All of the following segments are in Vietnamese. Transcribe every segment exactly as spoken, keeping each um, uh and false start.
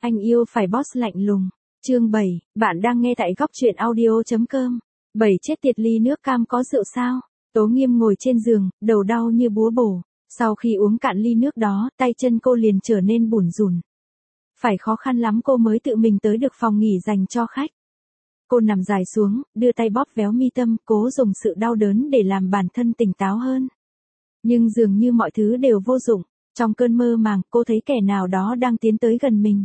Anh yêu phải boss lạnh lùng. Chương bảy, bạn đang nghe tại góc truyện audio chấm com. Bảy chết tiệt, ly nước cam có rượu sao? Tố Nghiêm ngồi trên giường, đầu đau như búa bổ. Sau khi uống cạn ly nước đó, tay chân cô liền trở nên bủn rủn. Phải khó khăn lắm cô mới tự mình tới được phòng nghỉ dành cho khách. Cô nằm dài xuống, đưa tay bóp véo mi tâm, cố dùng sự đau đớn để làm bản thân tỉnh táo hơn. Nhưng dường như mọi thứ đều vô dụng. Trong cơn mơ màng, cô thấy kẻ nào đó đang tiến tới gần mình.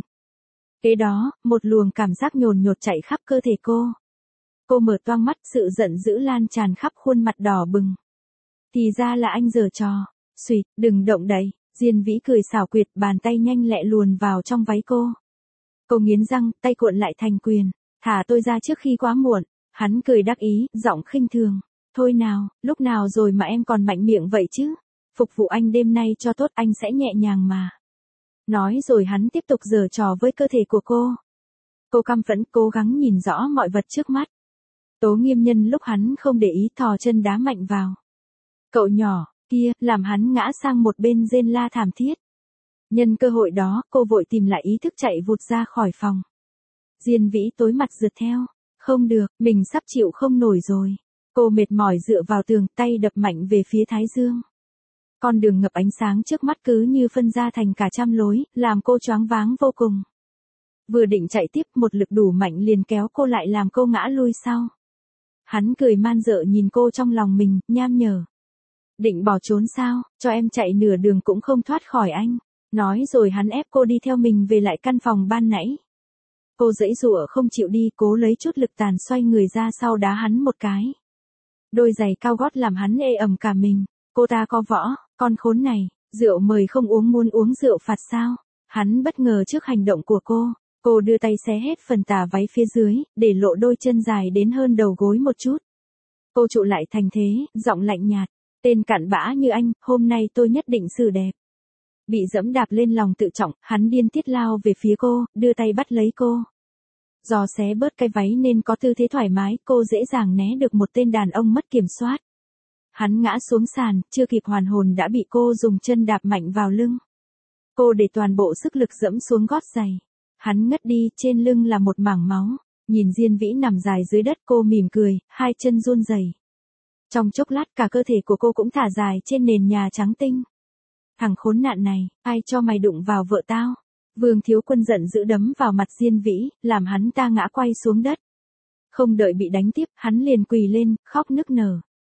Kế đó, một luồng cảm giác nhồn nhột chạy khắp cơ thể cô. Cô mở toang mắt, sự giận dữ lan tràn khắp khuôn mặt đỏ bừng. Thì ra là anh giở trò. Xuyệt, đừng động đậy. Diên Vĩ cười xảo quyệt, bàn tay nhanh lẹ luồn vào trong váy cô. Cô nghiến răng, tay cuộn lại thành quyền. Thả tôi ra trước khi quá muộn. Hắn cười đắc ý, giọng khinh thường. Thôi nào, lúc nào rồi mà em còn mạnh miệng vậy chứ? Phục vụ anh đêm nay cho tốt, anh sẽ nhẹ nhàng mà. Nói rồi hắn tiếp tục giở trò với cơ thể của cô. Cô căm phẫn, cố gắng nhìn rõ mọi vật trước mắt. Tố Nghiêm nhân lúc hắn không để ý thò chân đá mạnh vào. Cậu nhỏ kia, làm hắn ngã sang một bên rên la thảm thiết. Nhân cơ hội đó, cô vội tìm lại ý thức chạy vụt ra khỏi phòng. Diên Vĩ tối mặt rượt theo. Không được, mình sắp chịu không nổi rồi. Cô mệt mỏi dựa vào tường, tay đập mạnh về phía thái dương. Con đường ngập ánh sáng trước mắt cứ như phân ra thành cả trăm lối, làm cô choáng váng vô cùng. Vừa định chạy tiếp, một lực đủ mạnh liền kéo cô lại làm cô ngã lui sau. Hắn cười man dợ nhìn cô trong lòng mình, nham nhở. Định bỏ trốn sao, cho em chạy nửa đường cũng không thoát khỏi anh. Nói rồi hắn ép cô đi theo mình về lại căn phòng ban nãy. Cô giãy giụa không chịu đi, cố lấy chút lực tàn xoay người ra sau đá hắn một cái. Đôi giày cao gót làm hắn ê ẩm cả mình. Cô ta có võ, con khốn này, rượu mời không uống muốn uống rượu phạt sao? Hắn bất ngờ trước hành động của cô. Cô đưa tay xé hết phần tà váy phía dưới, để lộ đôi chân dài đến hơn đầu gối một chút. Cô trụ lại thành thế, giọng lạnh nhạt. Tên cặn bã như anh, hôm nay tôi nhất định xử đẹp. Bị dẫm đạp lên lòng tự trọng, hắn điên tiết lao về phía cô, đưa tay bắt lấy cô. Do xé bớt cái váy nên có tư thế thoải mái, cô dễ dàng né được một tên đàn ông mất kiểm soát. Hắn ngã xuống sàn, chưa kịp hoàn hồn đã bị cô dùng chân đạp mạnh vào lưng. Cô để toàn bộ sức lực dẫm xuống gót giày. Hắn ngất đi, trên lưng là một mảng máu. Nhìn Diên Vĩ nằm dài dưới đất, cô mỉm cười, hai chân run rẩy. Trong chốc lát cả cơ thể của cô cũng thả dài trên nền nhà trắng tinh. Thằng khốn nạn này, ai cho mày đụng vào vợ tao? Vương Thiếu Quân giận dữ đấm vào mặt Diên Vĩ, làm hắn ta ngã quay xuống đất. Không đợi bị đánh tiếp, hắn liền quỳ lên, khóc nức nở.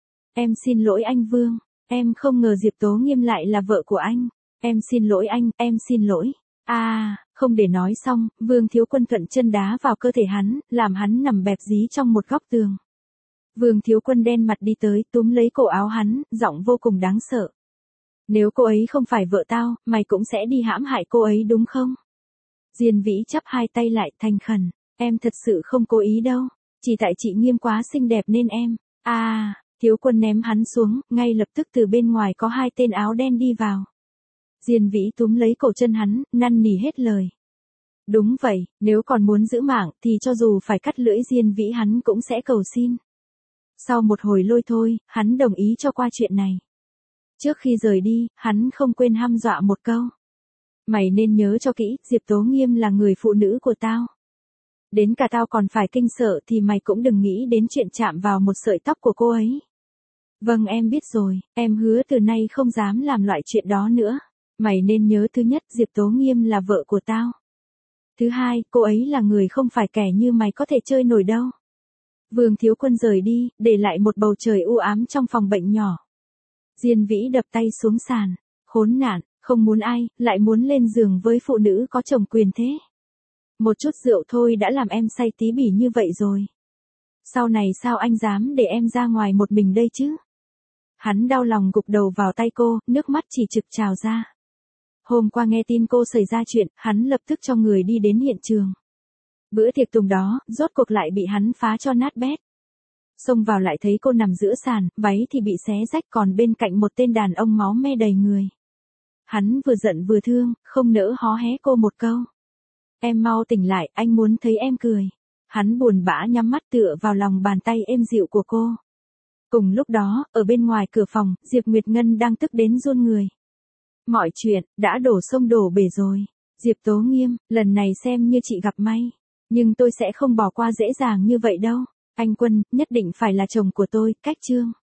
Em xin lỗi anh Vương, em không ngờ Diệp Tố Nghiêm lại là vợ của anh. Em xin lỗi anh, em xin lỗi. À, không để nói xong, Vương Thiếu Quân thuận chân đá vào cơ thể hắn, làm hắn nằm bẹp dí trong một góc tường. Vương Thiếu Quân đen mặt đi tới, túm lấy cổ áo hắn, giọng vô cùng đáng sợ. Nếu cô ấy không phải vợ tao, mày cũng sẽ đi hãm hại cô ấy đúng không? Diên Vĩ chắp hai tay lại thành khẩn. Em thật sự không cố ý đâu. Chỉ tại chị Nghiêm quá xinh đẹp nên em. À, Thiếu Quân ném hắn xuống, ngay lập tức từ bên ngoài có hai tên áo đen đi vào. Diên Vĩ túm lấy cổ chân hắn, năn nỉ hết lời. Đúng vậy, nếu còn muốn giữ mạng thì cho dù phải cắt lưỡi Diên Vĩ hắn cũng sẽ cầu xin. Sau một hồi lôi thôi, hắn đồng ý cho qua chuyện này. Trước khi rời đi, hắn không quên hăm dọa một câu. Mày nên nhớ cho kỹ, Diệp Tố Nghiêm là người phụ nữ của tao. Đến cả tao còn phải kinh sợ thì mày cũng đừng nghĩ đến chuyện chạm vào một sợi tóc của cô ấy. Vâng em biết rồi, em hứa từ nay không dám làm loại chuyện đó nữa. Mày nên nhớ thứ nhất, Diệp Tố Nghiêm là vợ của tao. Thứ hai, cô ấy là người không phải kẻ như mày có thể chơi nổi đâu. Vương Thiếu Quân rời đi, để lại một bầu trời u ám trong phòng bệnh nhỏ. Diên Vĩ đập tay xuống sàn. Khốn nạn, không muốn ai, lại muốn lên giường với phụ nữ có chồng quyền thế. Một chút rượu thôi đã làm em say tí bỉ như vậy rồi. Sau này sao anh dám để em ra ngoài một mình đây chứ? Hắn đau lòng gục đầu vào tay cô, nước mắt chỉ trực trào ra. Hôm qua nghe tin cô xảy ra chuyện, hắn lập tức cho người đi đến hiện trường. Bữa tiệc tùng đó, rốt cuộc lại bị hắn phá cho nát bét. Xông vào lại thấy cô nằm giữa sàn, váy thì bị xé rách, còn bên cạnh một tên đàn ông máu me đầy người. Hắn vừa giận vừa thương, không nỡ hó hé cô một câu. Em mau tỉnh lại, anh muốn thấy em cười. Hắn buồn bã nhắm mắt tựa vào lòng bàn tay êm dịu của cô. Cùng lúc đó, ở bên ngoài cửa phòng, Diệp Nguyệt Ngân đang tức đến run người. Mọi chuyện, đã đổ sông đổ bể rồi. Diệp Tố Nghiêm, lần này xem như chị gặp may. Nhưng tôi sẽ không bỏ qua dễ dàng như vậy đâu. Anh Quân, nhất định phải là chồng của tôi, cách Trương.